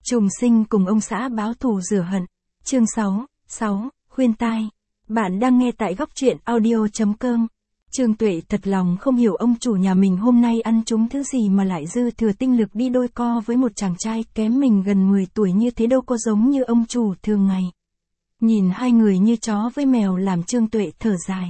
Trùng sinh cùng ông xã báo thù rửa hận. Chương 6, khuyên tai. Bạn đang nghe tại góc truyện audio.com. Trương Tuệ thật lòng không hiểu ông chủ nhà mình hôm nay ăn trúng thứ gì mà lại dư thừa tinh lực đi đôi co với một chàng trai kém mình gần 10 tuổi như thế, đâu có giống như ông chủ thường ngày. Nhìn hai người như chó với mèo làm Trương Tuệ thở dài.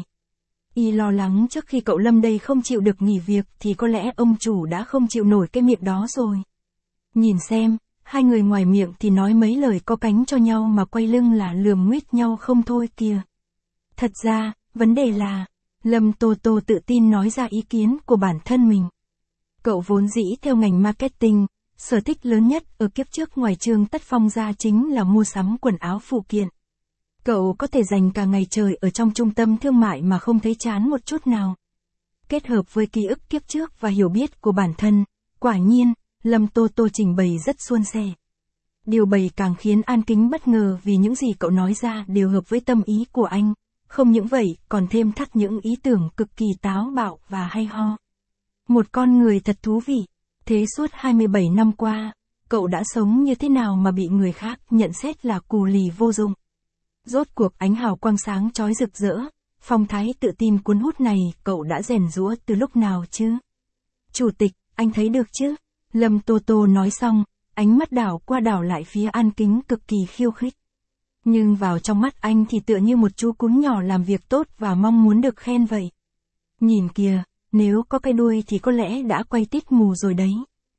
Y lo lắng trước khi cậu Lâm đây không chịu được nghỉ việc thì có lẽ ông chủ đã không chịu nổi cái miệng đó rồi. Nhìn xem, hai người ngoài miệng thì nói mấy lời có cánh cho nhau mà quay lưng là lườm nguýt nhau không thôi kìa. Thật ra, vấn đề là, Lâm Tô Tô tự tin nói ra ý kiến của bản thân mình. Cậu vốn dĩ theo ngành marketing, sở thích lớn nhất ở kiếp trước ngoài Trương Tất Phong ra chính là mua sắm quần áo phụ kiện. Cậu có thể dành cả ngày trời ở trong trung tâm thương mại mà không thấy chán một chút nào. Kết hợp với ký ức kiếp trước và hiểu biết của bản thân, quả nhiên, Lâm Tô Tô trình bày rất suôn sẻ. Điều bày càng khiến An Kính bất ngờ vì những gì cậu nói ra đều hợp với tâm ý của anh. Không những vậy, còn thêm thắt những ý tưởng cực kỳ táo bạo và hay ho. Một con người thật thú vị. Thế suốt 27 năm qua, cậu đã sống như thế nào mà bị người khác nhận xét là cù lì vô dụng? Rốt cuộc ánh hào quang sáng chói rực rỡ, phong thái tự tin cuốn hút này cậu đã rèn giũa từ lúc nào chứ? Chủ tịch, anh thấy được chứ? Lâm Tô Tô nói xong, ánh mắt đảo qua đảo lại phía An Kính cực kỳ khiêu khích. Nhưng vào trong mắt anh thì tựa như một chú cún nhỏ làm việc tốt và mong muốn được khen vậy. Nhìn kìa, nếu có cái đuôi thì có lẽ đã quay tít mù rồi đấy.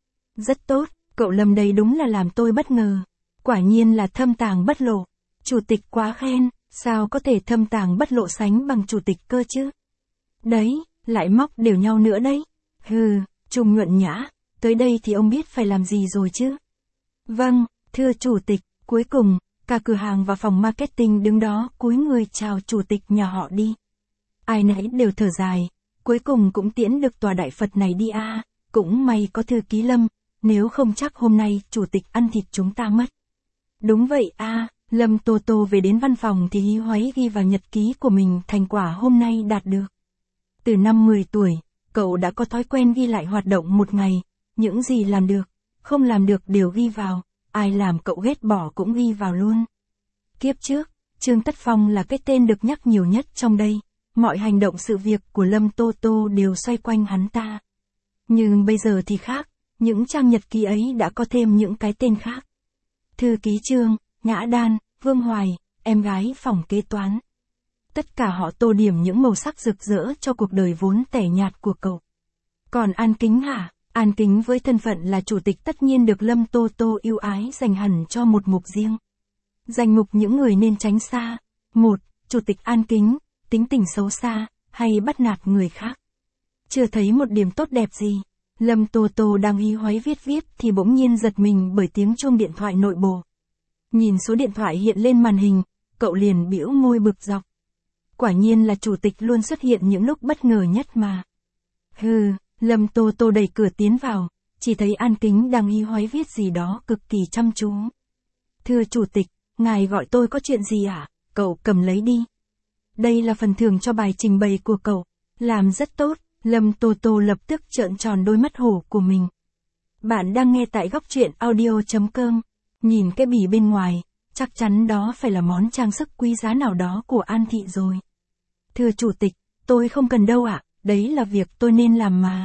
Rất tốt, cậu Lâm đây đúng là làm tôi bất ngờ. Quả nhiên là thâm tàng bất lộ. Chủ tịch quá khen, sao có thể thâm tàng bất lộ sánh bằng chủ tịch cơ chứ? Đấy, lại móc đều nhau nữa đấy. Hừ, Trung Nhuận Nhã, tới đây thì ông biết phải làm gì rồi chứ? Vâng, thưa chủ tịch, cuối cùng, cả cửa hàng và phòng marketing đứng đó cúi người chào chủ tịch nhà họ đi. Ai nấy đều thở dài, cuối cùng cũng tiễn được tòa đại Phật này đi a. Cũng may có thư ký Lâm, nếu không chắc hôm nay chủ tịch ăn thịt chúng ta mất. Đúng vậy a. Lâm Tô Tô về đến văn phòng thì hí hoáy ghi vào nhật ký của mình thành quả hôm nay đạt được. Từ năm 10 tuổi, cậu đã có thói quen ghi lại hoạt động một ngày, những gì làm được, không làm được đều ghi vào, ai làm cậu ghét bỏ cũng ghi vào luôn. Kiếp trước, Trương Tất Phong là cái tên được nhắc nhiều nhất trong đây, mọi hành động sự việc của Lâm Tô Tô đều xoay quanh hắn ta. Nhưng bây giờ thì khác, những trang nhật ký ấy đã có thêm những cái tên khác. Thư ký Trương, Nhã Đan, Vương Hoài, em gái phòng kế toán. Tất cả họ tô điểm những màu sắc rực rỡ cho cuộc đời vốn tẻ nhạt của cậu. Còn An Kính hả? An Kính với thân phận là chủ tịch tất nhiên được Lâm Tô Tô ưu ái dành hẳn cho một mục riêng. Danh mục những người nên tránh xa. 1. Chủ tịch An Kính, tính tình xấu xa, hay bắt nạt người khác. Chưa thấy một điểm tốt đẹp gì. Lâm Tô Tô đang hí hoáy viết thì bỗng nhiên giật mình bởi tiếng chuông điện thoại nội bộ. Nhìn số điện thoại hiện lên màn hình, cậu liền bĩu môi bực dọc. Quả nhiên là chủ tịch luôn xuất hiện những lúc bất ngờ nhất mà. Hừ, Lâm Tô Tô đẩy cửa tiến vào, chỉ thấy An Kính đang hí hoáy viết gì đó cực kỳ chăm chú. Thưa chủ tịch, ngài gọi tôi có chuyện gì ạ? Cậu cầm lấy đi. Đây là phần thưởng cho bài trình bày của cậu. Làm rất tốt, Lâm Tô Tô lập tức trợn tròn đôi mắt hổ của mình. Bạn đang nghe tại góc truyện audio.com. Nhìn cái bì bên ngoài, chắc chắn đó phải là món trang sức quý giá nào đó của An Thị rồi. Thưa chủ tịch, tôi không cần đâu ạ, đấy là việc tôi nên làm mà.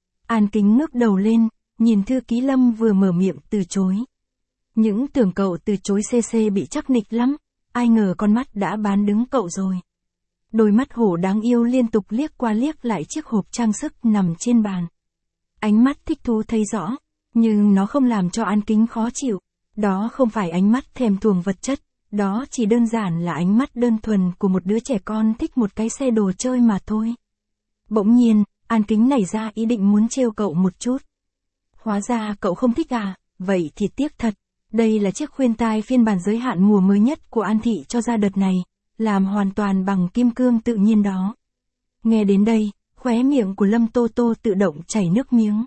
An Kính ngước đầu lên, nhìn thư ký Lâm vừa mở miệng từ chối. Những tưởng cậu từ chối CC bị chắc nịch lắm, ai ngờ con mắt đã bán đứng cậu rồi. Đôi mắt hổ đáng yêu liên tục liếc qua liếc lại chiếc hộp trang sức nằm trên bàn. Ánh mắt thích thú thấy rõ, nhưng nó không làm cho An Kính khó chịu. Đó không phải ánh mắt thèm thuồng vật chất, đó chỉ đơn giản là ánh mắt đơn thuần của một đứa trẻ con thích một cái xe đồ chơi mà thôi. Bỗng nhiên, An Kính nảy ra ý định muốn trêu cậu một chút. Hóa ra cậu không thích à, vậy thì tiếc thật. Đây là chiếc khuyên tai phiên bản giới hạn mùa mới nhất của An Thị cho ra đợt này, làm hoàn toàn bằng kim cương tự nhiên đó. Nghe đến đây, khóe miệng của Lâm Tô Tô tự động chảy nước miếng.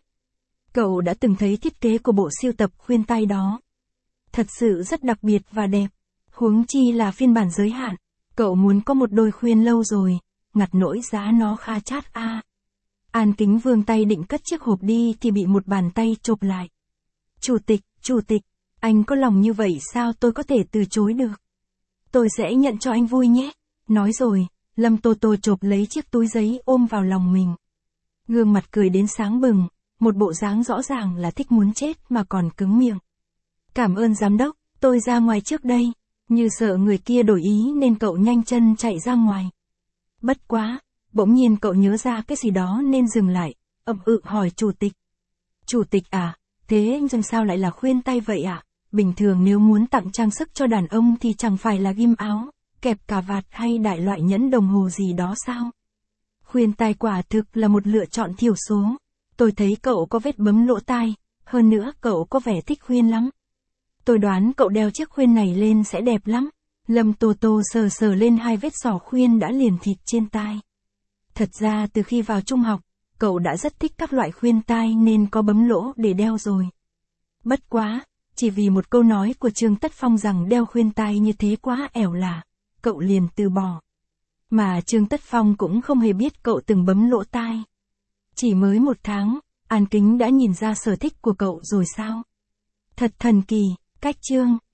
Cậu đã từng thấy thiết kế của bộ sưu tập khuyên tai đó. Thật sự rất đặc biệt và đẹp. Huống chi là phiên bản giới hạn. Cậu muốn có một đôi khuyên lâu rồi, ngặt nỗi giá nó kha chát a. An Kính vươn tay định cất chiếc hộp đi thì bị một bàn tay chộp lại. Chủ tịch, Anh có lòng như vậy sao tôi có thể từ chối được? Tôi sẽ nhận cho anh vui nhé. Nói rồi, Lâm Tô Tô chộp lấy chiếc túi giấy ôm vào lòng mình. Gương mặt cười đến sáng bừng, một bộ dáng rõ ràng là thích muốn chết mà còn cứng miệng. Cảm ơn giám đốc, tôi ra ngoài trước đây. Như sợ người kia đổi ý nên cậu nhanh chân chạy ra ngoài. Bất quá, bỗng nhiên cậu nhớ ra cái gì đó nên dừng lại, hỏi chủ tịch. Chủ tịch à, thế nhưng sao lại là khuyên tay vậy ạ? Bình thường nếu muốn tặng trang sức cho đàn ông thì chẳng phải là ghim áo, kẹp cà vạt hay đại loại nhẫn đồng hồ gì đó sao? Khuyên tai quả thực là một lựa chọn thiểu số. Tôi thấy cậu có vết bấm lỗ tai, hơn nữa cậu có vẻ thích khuyên lắm. Tôi đoán cậu đeo chiếc khuyên này lên sẽ đẹp lắm. Lâm Tô Tô sờ sờ lên hai vết sỏ khuyên đã liền thịt trên tai. Thật ra từ khi vào trung học, cậu đã rất thích các loại khuyên tai nên có bấm lỗ để đeo rồi. Bất quá, chỉ vì một câu nói của Trương Tất Phong rằng đeo khuyên tai như thế quá ẻo lả, cậu liền từ bỏ. Mà Trương Tất Phong cũng không hề biết cậu từng bấm lỗ tai. Chỉ mới 1 tháng, An Kính đã nhìn ra sở thích của cậu rồi sao? Thật thần kỳ, cách Trương